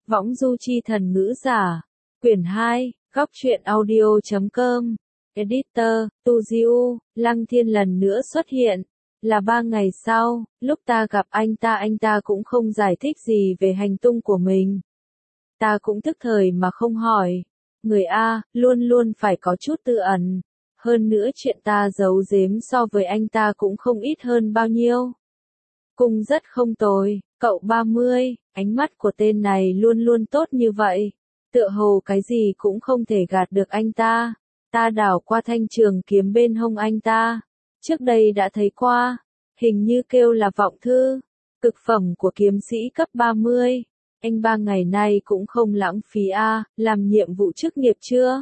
Võng du chi thần ngữ giả. Quyển 2, góc truyện audio.com. Editor, Tu Diu, Lăng Thiên lần nữa xuất hiện. Là 3 ngày sau, lúc ta gặp anh ta cũng không giải thích gì về hành tung của mình. Ta cũng tức thời mà không hỏi. Người A, luôn luôn phải có chút tư ẩn. Hơn nữa chuyện ta giấu giếm so với anh ta cũng không ít hơn bao nhiêu. Cung rất không tồi, cậu 30, ánh mắt của tên này luôn luôn tốt như vậy. Tựa hồ cái gì cũng không thể gạt được anh ta. Ta đảo qua thanh trường kiếm bên hông anh ta. Trước đây đã thấy qua, hình như kêu là vọng thư. Cực phẩm của kiếm sĩ cấp 30. Anh 3 ngày nay cũng không lãng phí làm nhiệm vụ chức nghiệp chưa?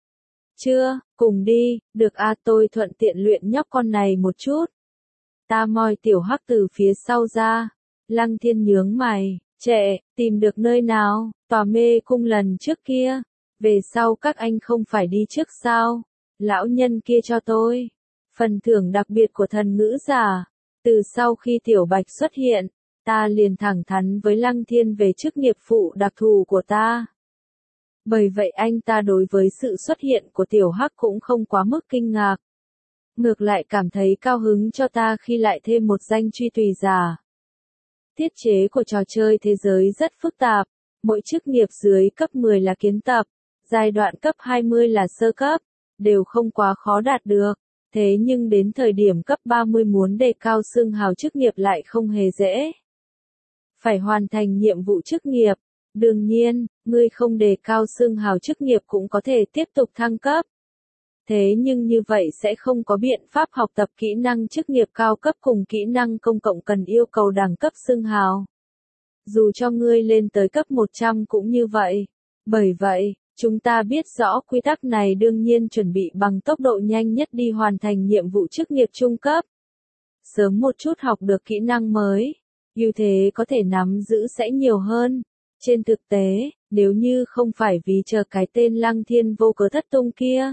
Chưa, cùng đi, được tôi thuận tiện luyện nhóc con này một chút. Ta moi tiểu hắc từ phía sau ra. Lăng Thiên nhướng mày, trệ, tìm được nơi nào, tòa mê cung lần trước kia. Về sau các anh không phải đi trước sao? Lão nhân kia cho tôi. Phần thưởng đặc biệt của thần ngữ giả. Từ sau khi Tiểu Bạch xuất hiện, ta liền thẳng thắn với Lăng Thiên về chức nghiệp phụ đặc thù của ta. Bởi vậy anh ta đối với sự xuất hiện của Tiểu Hắc cũng không quá mức kinh ngạc. Ngược lại cảm thấy cao hứng cho ta khi lại thêm một danh truy tùy giả. Thiết chế của trò chơi thế giới rất phức tạp. Mỗi chức nghiệp dưới cấp 10 là kiến tập, giai đoạn cấp 20 là sơ cấp, đều không quá khó đạt được. Thế nhưng đến thời điểm cấp 30 muốn đề cao xương hào chức nghiệp lại không hề dễ. Phải hoàn thành nhiệm vụ chức nghiệp. Đương nhiên, ngươi không đề cao xương hào chức nghiệp cũng có thể tiếp tục thăng cấp. Thế nhưng như vậy sẽ không có biện pháp học tập kỹ năng chức nghiệp cao cấp cùng kỹ năng công cộng cần yêu cầu đẳng cấp xương hào. Dù cho ngươi lên tới cấp 100 cũng như vậy. Bởi vậy, chúng ta biết rõ quy tắc này đương nhiên chuẩn bị bằng tốc độ nhanh nhất đi hoàn thành nhiệm vụ chức nghiệp trung cấp. Sớm một chút học được kỹ năng mới, ưu thế có thể nắm giữ sẽ nhiều hơn. Trên thực tế, nếu như không phải vì chờ cái tên Lăng Thiên vô cớ thất tung kia,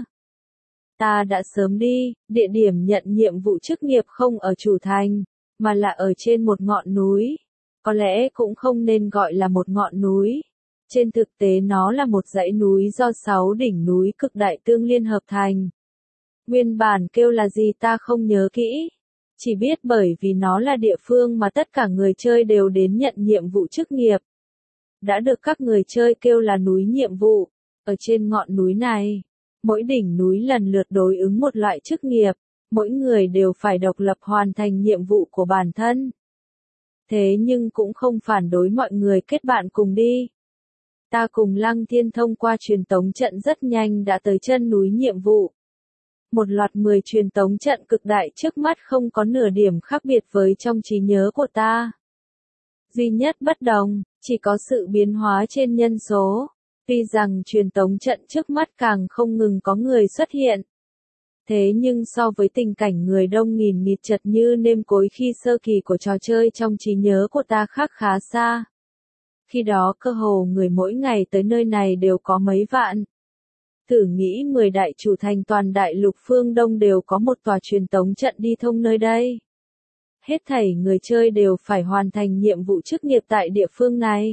ta đã sớm đi. Địa điểm nhận nhiệm vụ chức nghiệp không ở chủ thành, mà là ở trên một ngọn núi. Có lẽ cũng không nên gọi là một ngọn núi. Trên thực tế nó là một dãy núi do 6 đỉnh núi cực đại tương liên hợp thành. Nguyên bản kêu là gì ta không nhớ kỹ. Chỉ biết bởi vì nó là địa phương mà tất cả người chơi đều đến nhận nhiệm vụ chức nghiệp. Đã được các người chơi kêu là núi nhiệm vụ. Ở trên ngọn núi này, mỗi đỉnh núi lần lượt đối ứng một loại chức nghiệp. Mỗi người đều phải độc lập hoàn thành nhiệm vụ của bản thân. Thế nhưng cũng không phản đối mọi người kết bạn cùng đi. Ta cùng Lăng Thiên thông qua truyền tống trận rất nhanh đã tới chân núi nhiệm vụ. Một loạt 10 truyền tống trận cực đại trước mắt không có nửa điểm khác biệt với trong trí nhớ của ta. Duy nhất bất đồng, chỉ có sự biến hóa trên nhân số. Tuy rằng truyền tống trận trước mắt càng không ngừng có người xuất hiện. Thế nhưng so với tình cảnh người đông nghìn nghịt chật như nêm cối khi sơ kỳ của trò chơi trong trí nhớ của ta khác khá xa. Khi đó cơ hồ người mỗi ngày tới nơi này đều có mấy vạn. Thử nghĩ 10 đại chủ thành toàn đại lục phương Đông đều có một tòa truyền tống trận đi thông nơi đây. Hết thảy người chơi đều phải hoàn thành nhiệm vụ chức nghiệp tại địa phương này.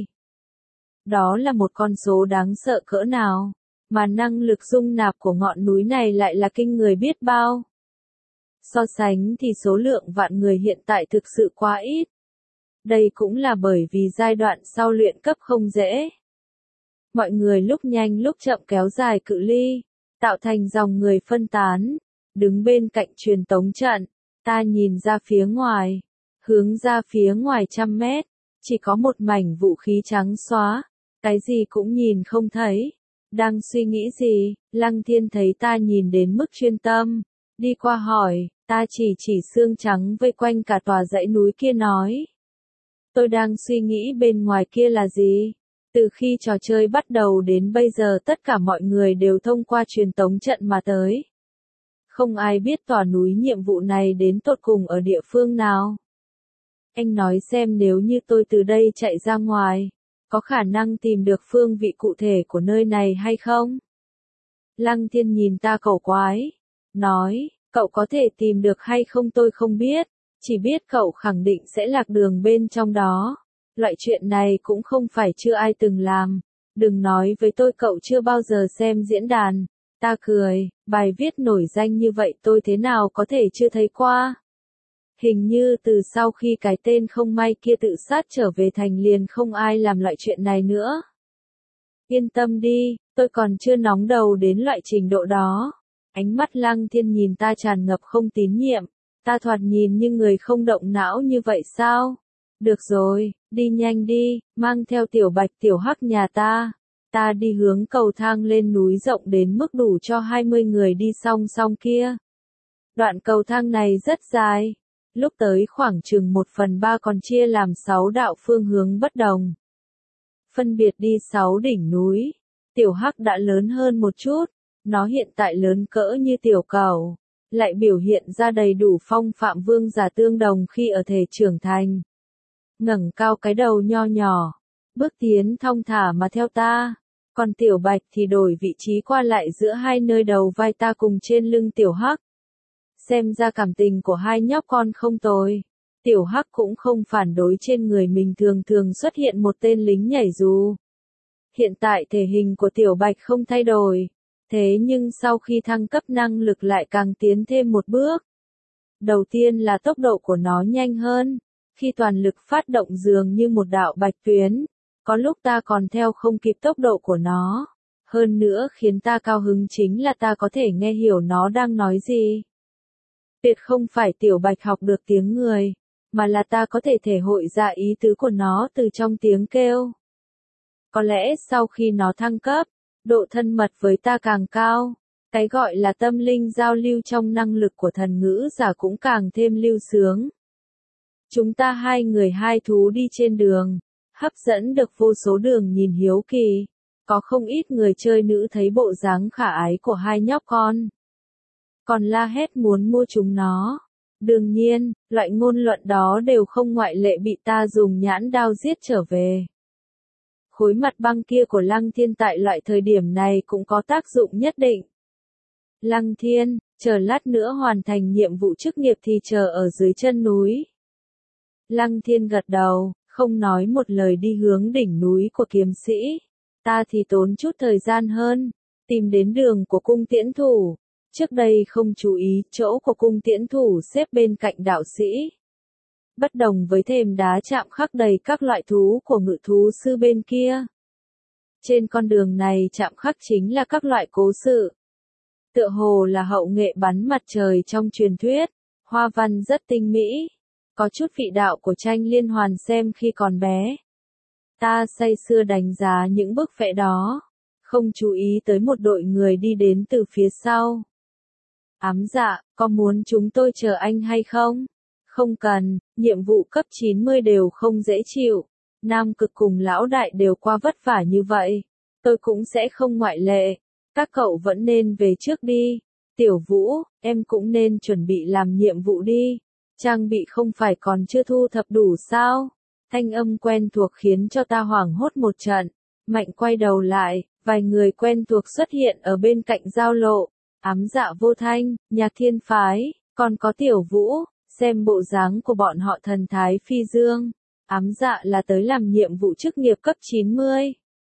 Đó là một con số đáng sợ cỡ nào, mà năng lực dung nạp của ngọn núi này lại là kinh người biết bao. So sánh thì số lượng vạn người hiện tại thực sự quá ít. Đây cũng là bởi vì giai đoạn sau luyện cấp không dễ. Mọi người lúc nhanh lúc chậm kéo dài cự ly, tạo thành dòng người phân tán, đứng bên cạnh truyền tống trận. Ta nhìn ra phía ngoài, hướng ra phía ngoài 100 mét, chỉ có một mảnh vũ khí trắng xóa, cái gì cũng nhìn không thấy. Đang suy nghĩ gì, Lăng Thiên thấy ta nhìn đến mức chuyên tâm, đi qua hỏi, ta chỉ xương trắng vây quanh cả tòa dãy núi kia nói. Tôi đang suy nghĩ bên ngoài kia là gì? Từ khi trò chơi bắt đầu đến bây giờ tất cả mọi người đều thông qua truyền tống trận mà tới. Không ai biết tòa núi nhiệm vụ này đến tột cùng ở địa phương nào. Anh nói xem nếu như tôi từ đây chạy ra ngoài, có khả năng tìm được phương vị cụ thể của nơi này hay không? Lăng Thiên nhìn ta cổ quái, nói, cậu có thể tìm được hay không tôi không biết, chỉ biết cậu khẳng định sẽ lạc đường bên trong đó. Loại chuyện này cũng không phải chưa ai từng làm. Đừng nói với tôi cậu chưa bao giờ xem diễn đàn. Ta cười, bài viết nổi danh như vậy tôi thế nào có thể chưa thấy qua. Hình như từ sau khi cái tên không may kia tự sát trở về thành liền không ai làm loại chuyện này nữa. Yên tâm đi, tôi còn chưa nóng đầu đến loại trình độ đó. Ánh mắt Lăng Thiên nhìn ta tràn ngập không tín nhiệm. Ta thoạt nhìn như người không động não như vậy sao? Được rồi, đi nhanh đi, mang theo Tiểu Bạch Tiểu Hắc nhà ta. Ta đi hướng cầu thang lên núi rộng đến mức đủ cho 20 người đi song song kia. Đoạn cầu thang này rất dài. Lúc tới khoảng chừng 1/3 còn chia làm 6 đạo phương hướng bất đồng. Phân biệt đi 6 đỉnh núi. Tiểu Hắc đã lớn hơn một chút. Nó hiện tại lớn cỡ như tiểu cẩu. Lại biểu hiện ra đầy đủ phong phạm vương giả tương đồng khi ở thể trưởng thành. Ngẩng cao cái đầu nho nhỏ. Bước tiến thong thả mà theo ta. Còn Tiểu Bạch thì đổi vị trí qua lại giữa hai nơi đầu vai ta cùng trên lưng Tiểu Hắc. Xem ra cảm tình của hai nhóc con không tồi. Tiểu Hắc cũng không phản đối trên người mình thường thường xuất hiện một tên lính nhảy dù. Hiện tại thể hình của Tiểu Bạch không thay đổi. Thế nhưng sau khi thăng cấp năng lực lại càng tiến thêm một bước. Đầu tiên là tốc độ của nó nhanh hơn. Khi toàn lực phát động dường như một đạo bạch tuyến. Có lúc ta còn theo không kịp tốc độ của nó. Hơn nữa khiến ta cao hứng chính là ta có thể nghe hiểu nó đang nói gì. Tuyệt không phải Tiểu Bạch học được tiếng người, mà là ta có thể thể hội ra ý tứ của nó từ trong tiếng kêu. Có lẽ sau khi nó thăng cấp, độ thân mật với ta càng cao, cái gọi là tâm linh giao lưu trong năng lực của thần ngữ giả cũng càng thêm lưu sướng. Chúng ta hai người hai thú đi trên đường, hấp dẫn được vô số đường nhìn hiếu kỳ. Có không ít người chơi nữ thấy bộ dáng khả ái của hai nhóc con. Còn la hét muốn mua chúng nó. Đương nhiên, loại ngôn luận đó đều không ngoại lệ bị ta dùng nhãn đao giết trở về. Khối mặt băng kia của Lăng Thiên tại loại thời điểm này cũng có tác dụng nhất định. Lăng Thiên, chờ lát nữa hoàn thành nhiệm vụ chức nghiệp thì chờ ở dưới chân núi. Lăng Thiên gật đầu, không nói một lời đi hướng đỉnh núi của kiếm sĩ. Ta thì tốn chút thời gian hơn, tìm đến đường của cung tiễn thủ. Trước đây không chú ý chỗ của cung tiễn thủ xếp bên cạnh đạo sĩ. Bất đồng với thềm đá chạm khắc đầy các loại thú của ngự thú sư bên kia. Trên con đường này chạm khắc chính là các loại cố sự. Tựa hồ là hậu nghệ bắn mặt trời trong truyền thuyết, hoa văn rất tinh mỹ. Có chút vị đạo của tranh liên hoàn xem khi còn bé. Ta say sưa đánh giá những bức vẽ đó, không chú ý tới một đội người đi đến từ phía sau. Ám dạ, có muốn chúng tôi chờ anh hay không? Không cần, nhiệm vụ cấp 90 đều không dễ chịu. Nam Cực cùng lão đại đều qua vất vả như vậy. Tôi cũng sẽ không ngoại lệ. Các cậu vẫn nên về trước đi. Tiểu Vũ, em cũng nên chuẩn bị làm nhiệm vụ đi. Trang bị không phải còn chưa thu thập đủ sao? Thanh âm quen thuộc khiến cho ta hoảng hốt một trận. Mạnh quay đầu lại, vài người quen thuộc xuất hiện ở bên cạnh giao lộ. Ám dạ vô thanh, nhạc thiên phái, còn có Tiểu Vũ, xem bộ dáng của bọn họ thần thái phi dương. Ám dạ là tới làm nhiệm vụ chức nghiệp cấp 90.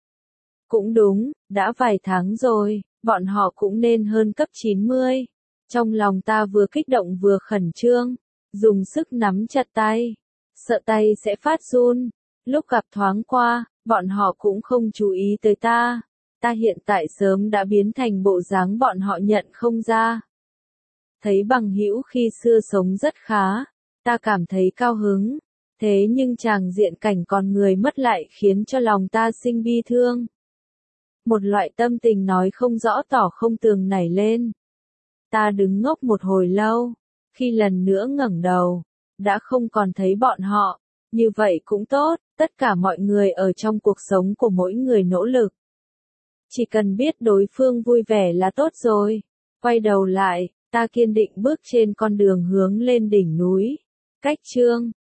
Cũng đúng, đã vài tháng rồi, bọn họ cũng nên hơn cấp 90. Trong lòng ta vừa kích động vừa khẩn trương, dùng sức nắm chặt tay, sợ tay sẽ phát run. Lúc gặp thoáng qua, bọn họ cũng không chú ý tới ta. Ta hiện tại sớm đã biến thành bộ dáng bọn họ nhận không ra. Thấy bằng hữu khi xưa sống rất khá, ta cảm thấy cao hứng. Thế nhưng tràng diện cảnh con người mất lại khiến cho lòng ta sinh bi thương. Một loại tâm tình nói không rõ tỏ không tường nảy lên. Ta đứng ngốc một hồi lâu, khi lần nữa ngẩng đầu, đã không còn thấy bọn họ. Như vậy cũng tốt, tất cả mọi người ở trong cuộc sống của mỗi người nỗ lực. Chỉ cần biết đối phương vui vẻ là tốt rồi. Quay đầu lại, ta kiên định bước trên con đường hướng lên đỉnh núi. Cách chương